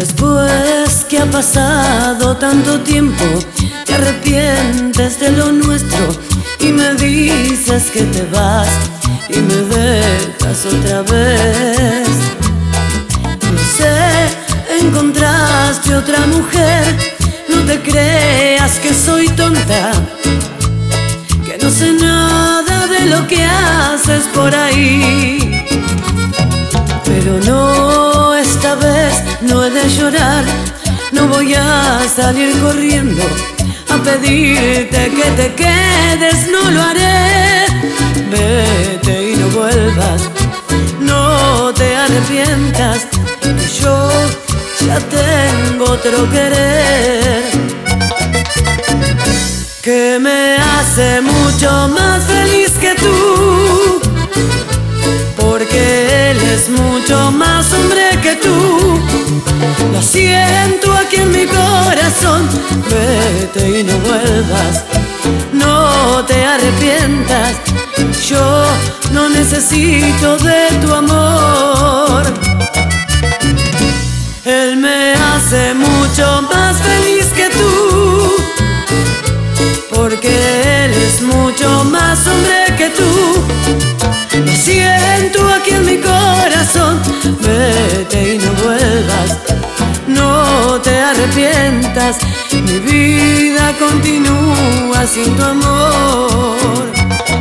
Después que ha pasado tanto tiempo, te arrepientes de lo nuestro y me dices que te vas y me dejas otra vez. No sé, encontraste otra mujer, no te creas que soy tonta, que no sé nada de lo que haces por ahí. Pero no, esta vez no he de llorar, no voy a salir corriendo a pedirte que te quedes, no lo haré. Vete y no vuelvas, no te arrepientas, que yo ya tengo otro querer, que me hace mucho más feliz que tú, porque él es mucho más hombre que tú. Lo siento aquí en mi corazón, vete y no vuelvas, no te arrepientas, yo no necesito de tu amor. Él me hace mucho más feliz que tú, porque él es mucho más hombre que tú. Lo siento aquí en mi corazón, vete y no vuelvas, no te arrepientas, mi vida continúa sin tu amor.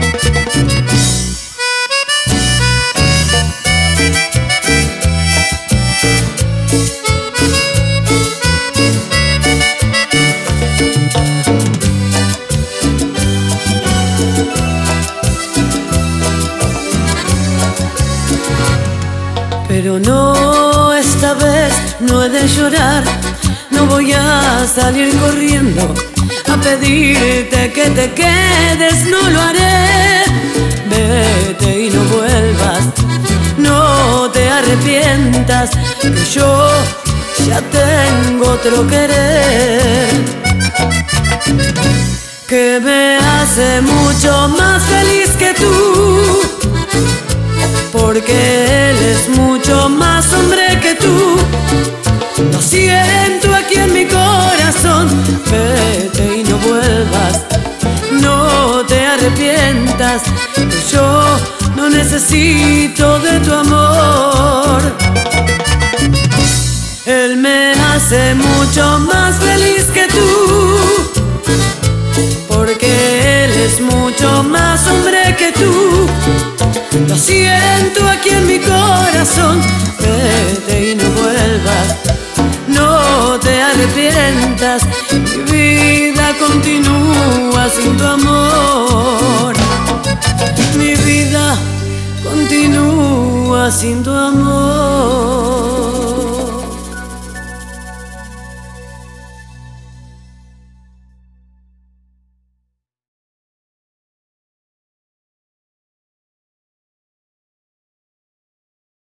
Pero no, esta vez no he de llorar, no voy a salir corriendo a pedirte que te quedes, no lo haré. Vete y no vuelvas, no te arrepientas, que yo ya tengo otro querer, que me hace mucho más feliz que tú, porque él es mucho más hombre que tú. Lo siento aquí en mi corazón, vete y no vuelvas, no te arrepientas, que yo no necesito de tu amor. Él me hace mucho más feliz que tú, porque él es mucho más hombre que tú. Lo siento aquí en mi corazón, vete y no vuelvas, no te arrepientas, mi vida continúa sin tu amor. Mi vida continúa sin tu amor.